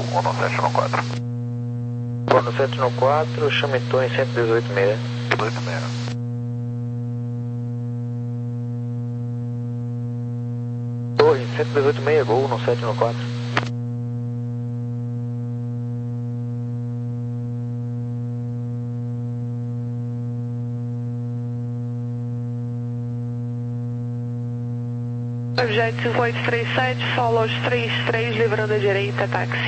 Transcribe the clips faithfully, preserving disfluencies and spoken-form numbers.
um sete um quatro. Porno sete um quatro, chame torre cento e dezoito seis. dezoito seis. Torre cento e dezoito seis, gol no sete um quatro. Jet cinco oito três sete, solo aos três três, livrando a direita, táxi.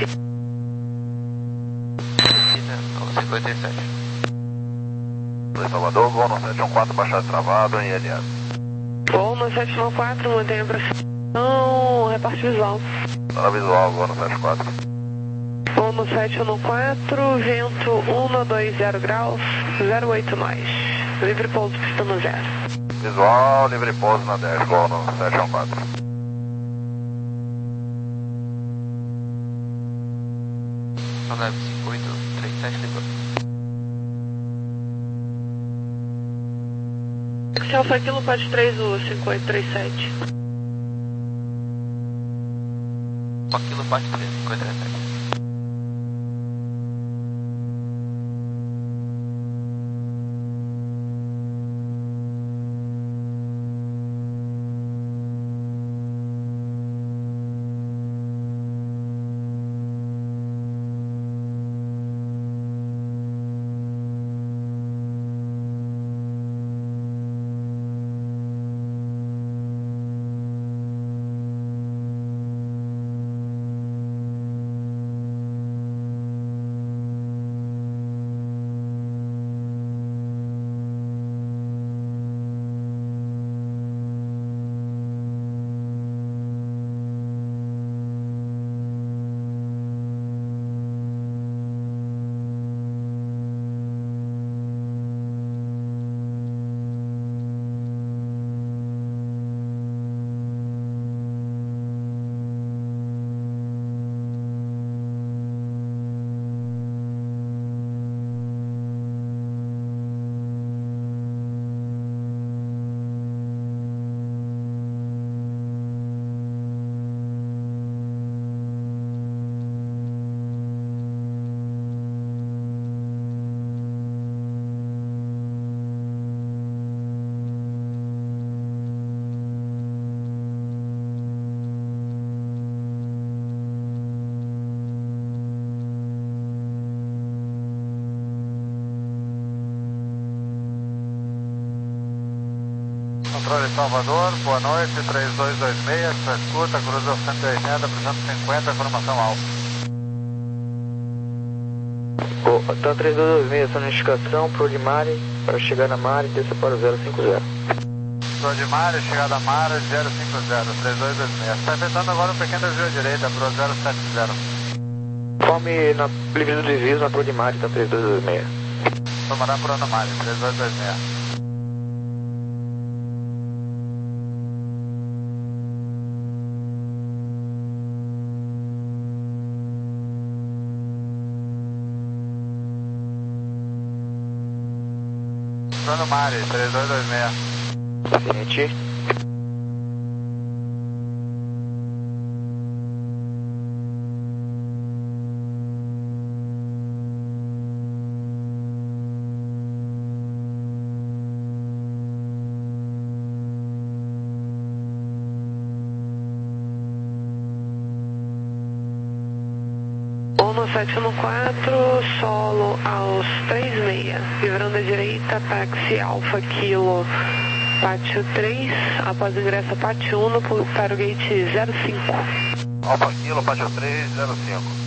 cinco oito sete. Salvador, gol no sete um quatro, baixado travado em L S. Gol no sete um quatro, mantenha a aproximação, reparte visual. Na visual, gol no sete quatro. Gol no sete um quatro, vento um dois zero graus, zero oito nós. Livre pouso, pistão zero. Visual, livre pouso na dez, gol no sete um quatro. Lab cinco oito três sete, ligou. Taxi Alfa Kilo, pode três, o cinco oito três sete. Aquilo parte três, cinco oito três sete. Controle Salvador, boa noite, três dois dois seis, sua escuta, cruza cento e oitenta, precisando cinquenta, informação alfa. Oh, tá três dois dois seis, essa notificação pro de Mari, para chegar na Mari, desça para o zero cinco zero. Pro de Mari, chegada a Mari, zero cinco zero, três dois dois seis. Está efetuando agora um pequeno desvio à direita, pro zero sete zero. Forme na livre do desvio na pro de Mari, tá três dois dois seis. Tomará por Ana Mari, três dois dois seis. Bruno Mari, três dois dois seis. Seguinte. um sete um quatro, solo aos três seis, livrando a direita, táxi Alfa Kilo, pátio três, após o ingresso a pátio um, para o gate zero cinco. Alfa Kilo, pátio três, zero cinco.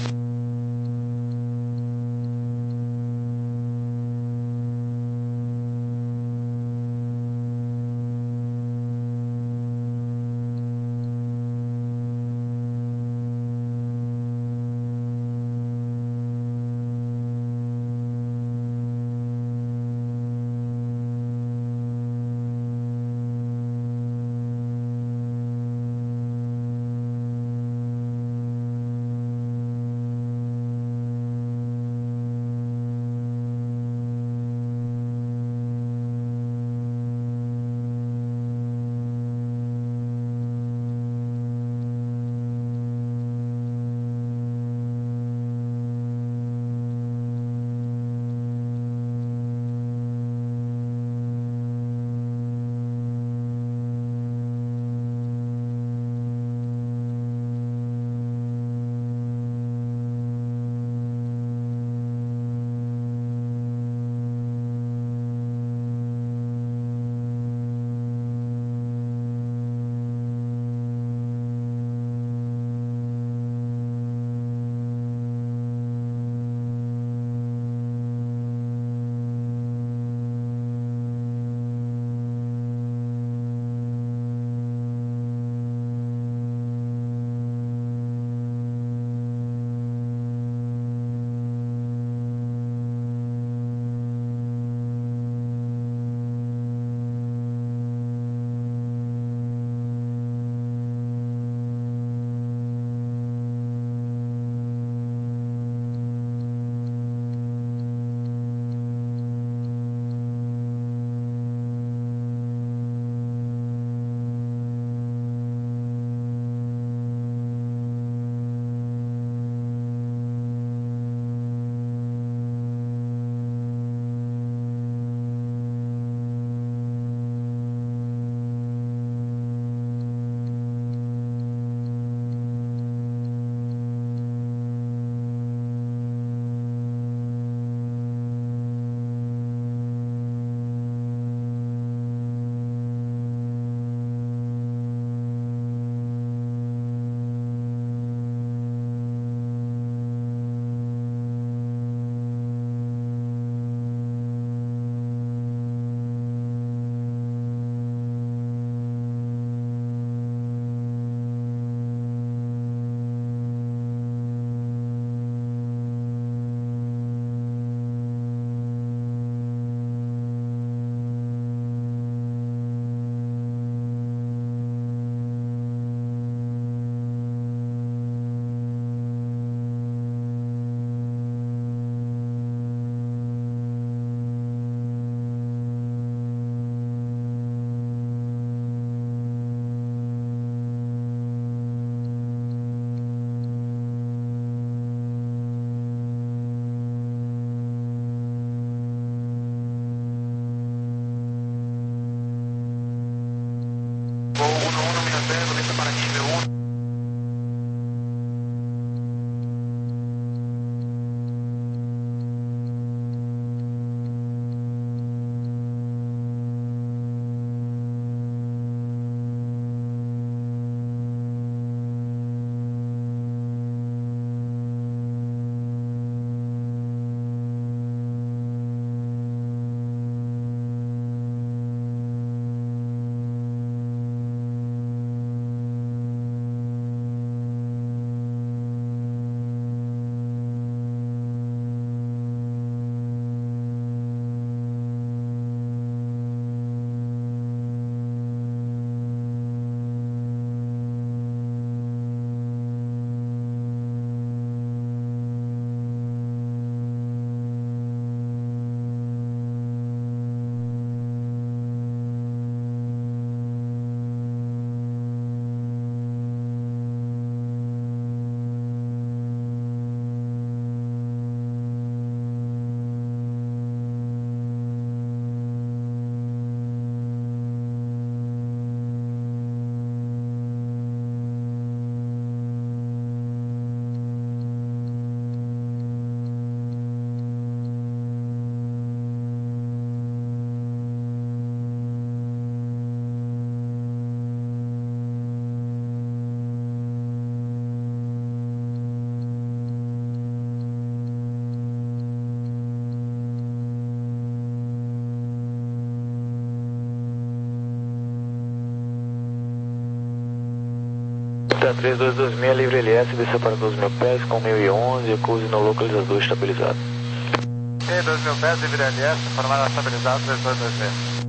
Tá, três dois dois seis, livre L S, desceu para doze mil pés com mil e onze, cruze no localizador estabilizado. Ok, doze mil pés, livre L S, informado estabilizado, três dois dois seis.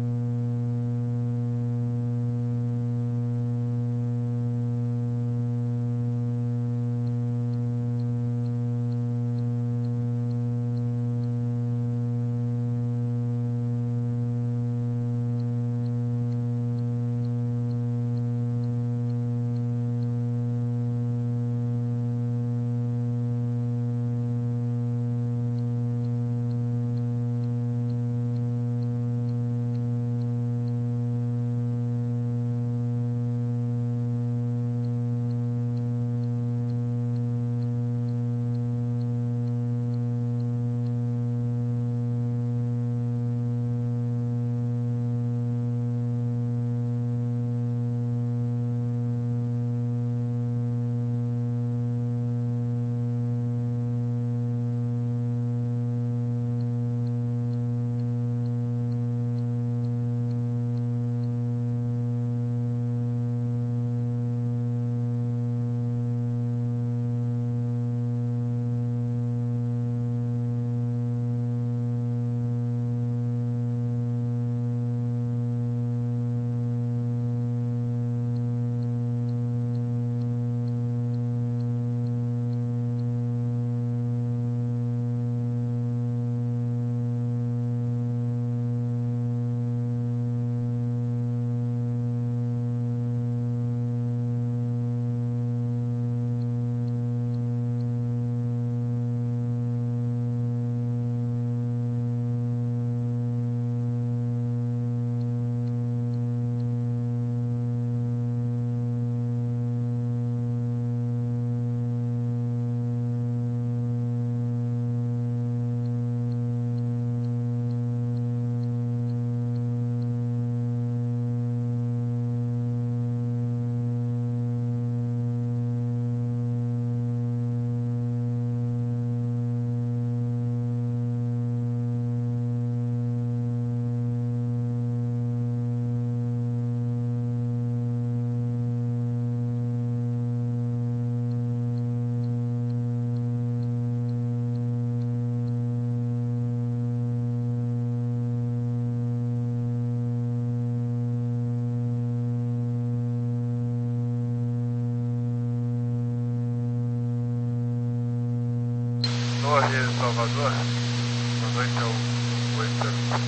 Torre Salvador, boa noite ao oito zero cinco,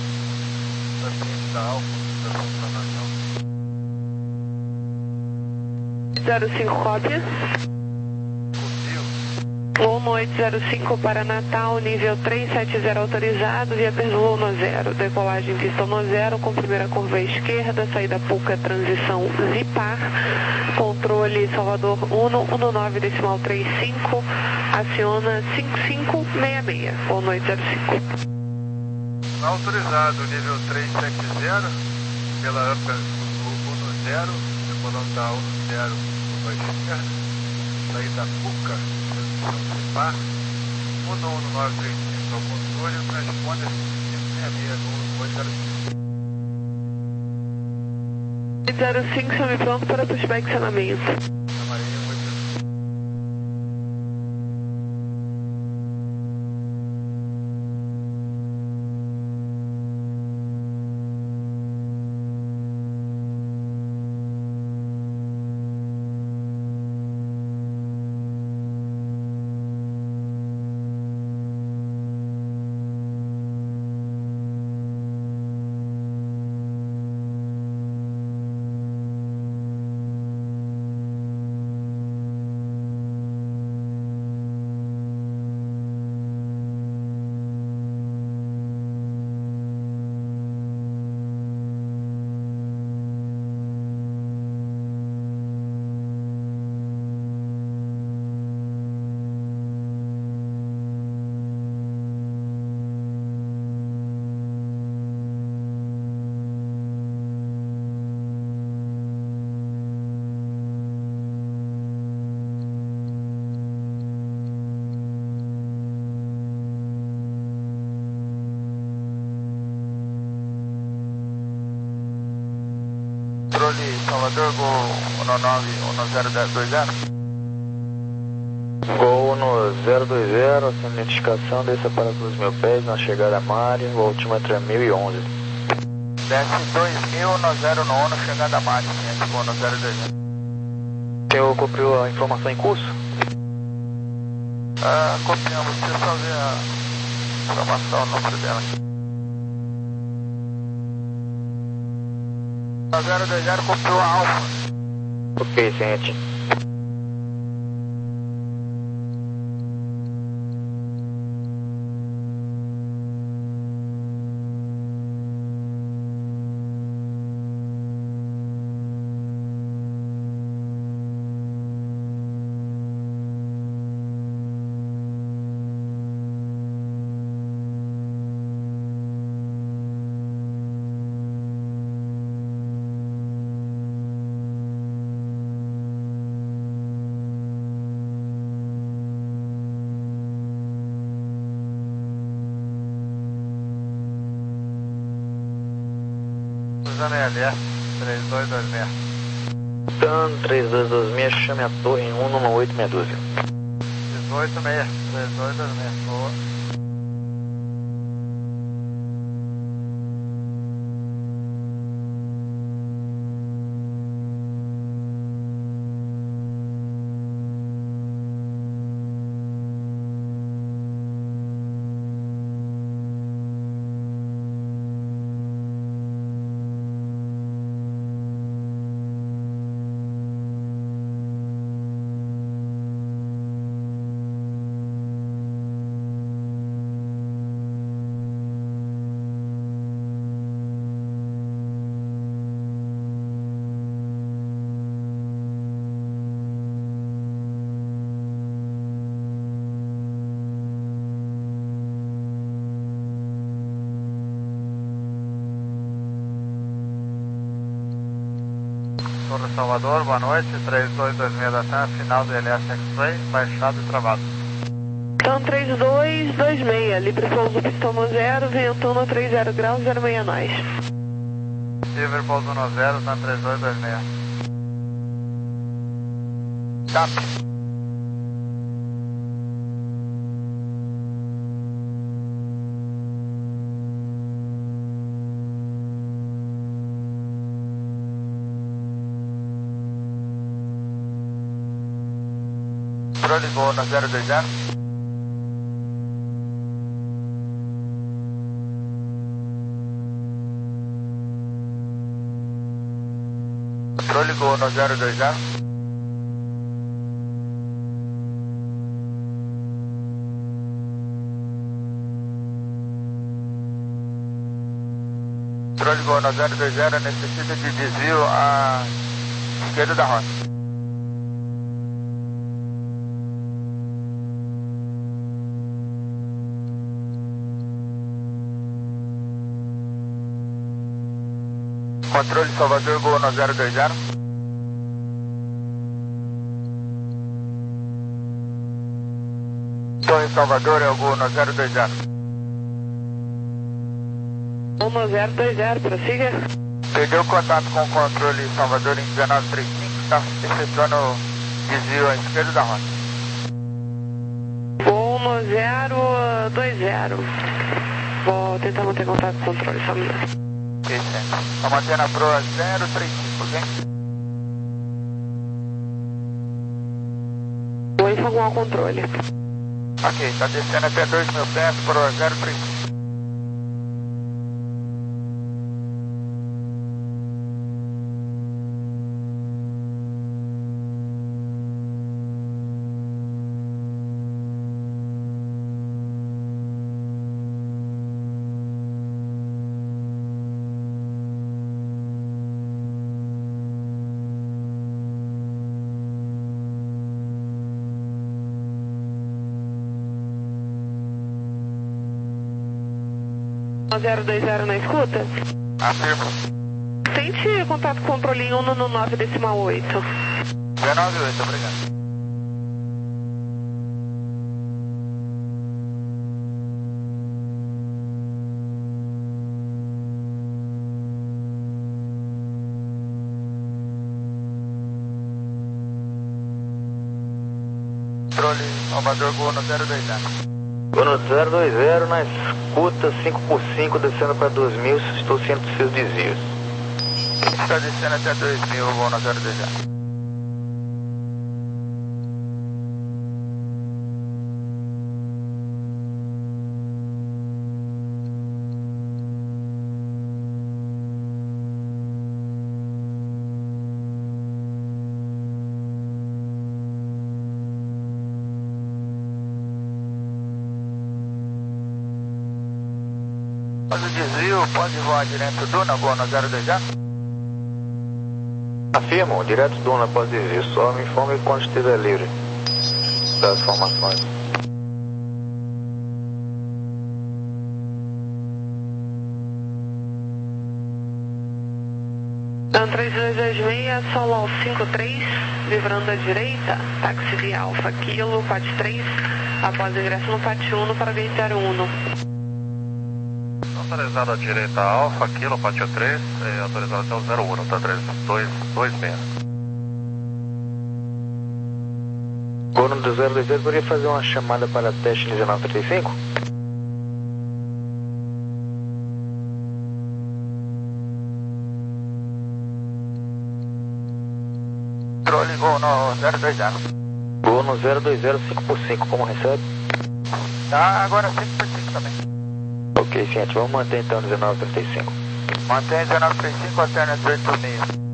paciente da Alfa, da Transformação. zero cinco, cópia. Confio. Boa noite, zero cinco para Natal, nível três sete zero autorizado, via Perzulo no zero, decolagem pista no zero, com primeira curva à esquerda, saída Puca, transição Zipar, controle Salvador um um nove decimal trinta e cinco, aciona cinco cinco seis seis. Boa noite, zero cinco. Autorizado, nível três sete zero, pela AMPA um zero, decolando da um zero, curva à esquerda, saída Puca, transição Zipar, um um nove três cinco ao controle, transponder cinco seis seis no oito zero cinco. zero cinco, chame pronto para pushback acionamento. Marinha oito zero cinco. Gol um nove um zero dois zero. Gol no zero dois zero, acima de identificação, desça para dois mil pés na chegada a Mari, o altímetro é mil e onze. Desce dois mil no zero nove, chegada a Mari, quinhentos, gol no zero dois zero. O senhor cumpriu a informação em curso? Ah, copiamos, deixa eu só ver a informação, o número dela aqui. No zero dois zero copiou a Alfa. Ok, ciente. Usando L S três dois dois seis. Dan três dois dois seis, chame a torre em um nove oito meia dúzia. dezoito seis, três dois dois seis, boa. Torre Salvador, boa noite, três dois dois seis da TAM, final do L S X-Ray, baixado e travado. TAM três dois dois seis, livre pouso pistão no zero, vento no trinta graus, zero seis nós. Livre pouso no zero, TAM três dois dois seis. TAP. Ligou na zero dois zero. Controle Gol no zero dois zero. Controle Gol no zero dois zero, necessita de desvio à esquerda da rota. Controle Salvador, Gol no zero dois zero. Torre Salvador, é o Gol no zero dois zero. um no zero dois zero, prossiga. Perdeu contato com o controle Salvador em dezenove trinta e cinco, está efetuando desvio à esquerda da rota. um no zero dois zero. Vou tentar manter contato com o controle, só um minuto. Está mantendo a proa zero três cinco, ok? Vou informar o controle. Ok, está descendo até dois mil pés, proa zero três cinco. zero dois zero na escuta? Afirmo. Tente contato com o controle em um no nove decimal oito. dezenove oito, obrigado. Controle Salvador, Gol no zero dois zero. Gol no zero dois zero, na escuta, cinco por cinco, descendo para dois mil, estou sendo seus desvios. Está descendo até dois mil, Gol no zero dois zero. Faz o desvio, pode voar direto Duna, Gol no zero dois zero? Afirmo, direto Duna após desvio, só me informe quando estiver livre das informações. Dan três dois dois seis, solo ao cinco três, livrando à direita, táxi de Alfa Kilo, P A T três, após ingresso no P A T um para gate zero um. Autorizado à direita Alfa Kilo, P A T três, é, autorizado até o zero um, tá três dois dois seis. Gol no zero dois zero, poderia fazer uma chamada para teste dezenove trinta e cinco? Controle Gol no zero dois zero. Gol no zero dois zero, cinco por cinco, como recebe? Tá, agora cinco por cinco também. Ok, ciente, vamos manter então dezenove trinta e cinco. Mantém dezenove trinta e cinco, alterna dezoito meio.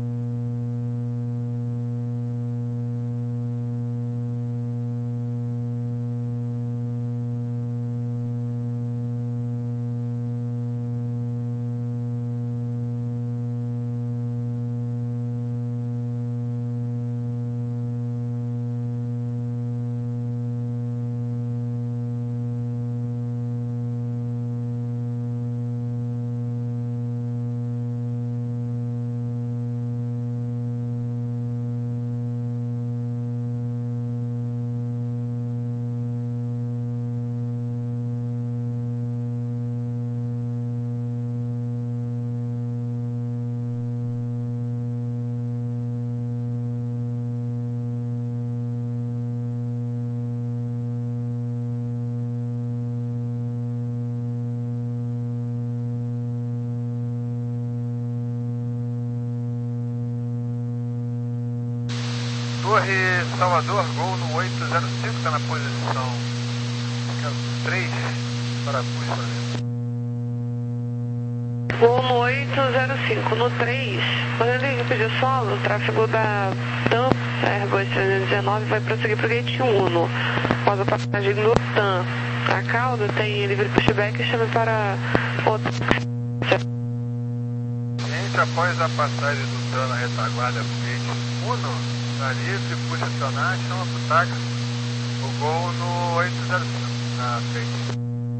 Torre Salvador, Gol no oito zero cinco, está na posição três, para a fazendo. Gol no oito zero cinco, no três, quando ele pedir solo, o tráfego da T A M, Airbus trezentos e dezenove, vai prosseguir para o gate um, após a passagem do T A M. A cauda tem livre pushback e chama para outro. Gente, após a passagem do T A M na retaguarda do gate um, está livre, posicionar, chama para o táxi, o Gol no oito zero cinco, na frente.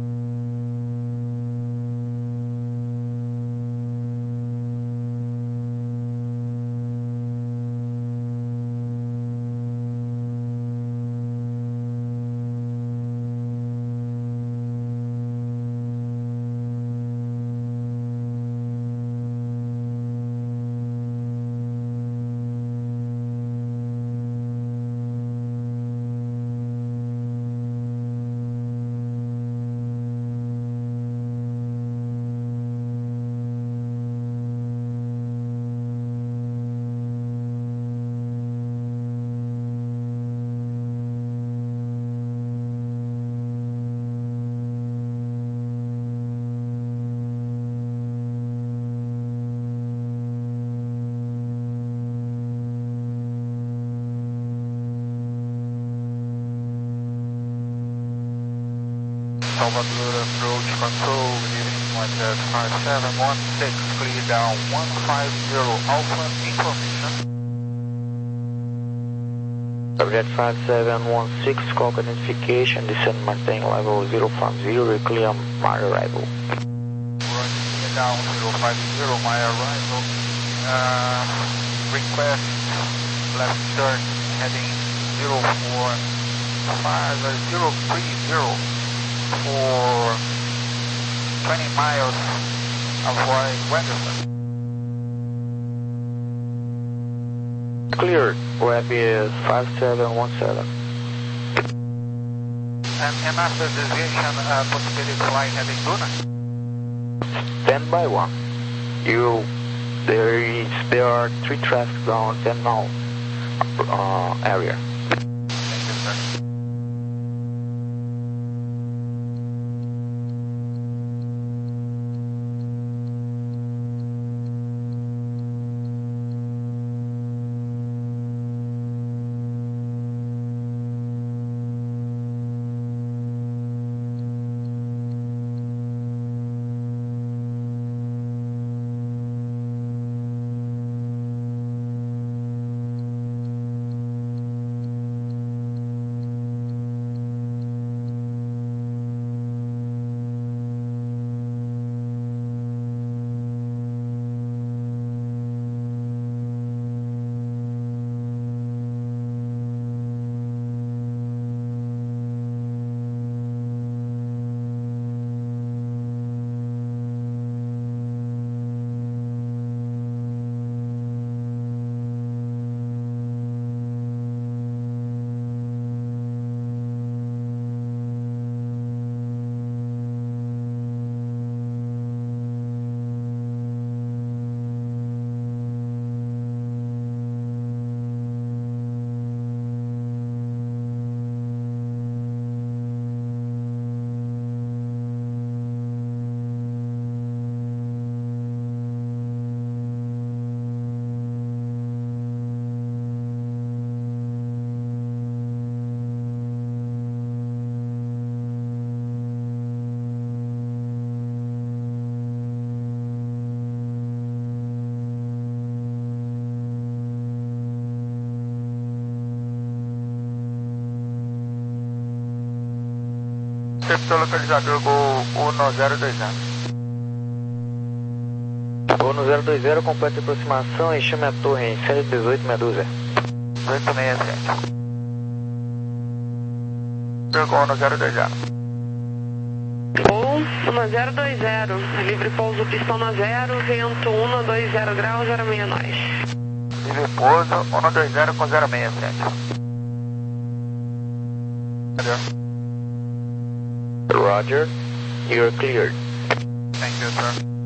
Salvador approach control, leaving one jet five seven one six, clear down one five zero Alpha, information. Subjet five seven one six, call identification, descend maintain level zero five zero, clear my arrival. Running clear down zero five zero, my arrival. Uh, request left turn heading zero four five zero three zero. For twenty miles, avoid Wenderson. Cleared, Web is five seven one seven. And, and after deviation, uh, possibility flying heading Duna? Stand by one. You, there is, there are three traffic on ten mile uh, area. Thank you, sir. Receptor localizador Gol um zero dois zero. Gol um zero dois zero, completa a aproximação e chame a torre em sete dezoito Medusa. oito seis sete. Gol um zero dois zero. Gol um zero dois zero, livre pouso pistão na zero, vento um dois zero graus, zero seis nós. Livre pouso um dois zero com zero seis sete. Roger, you're cleared. Thank you, sir.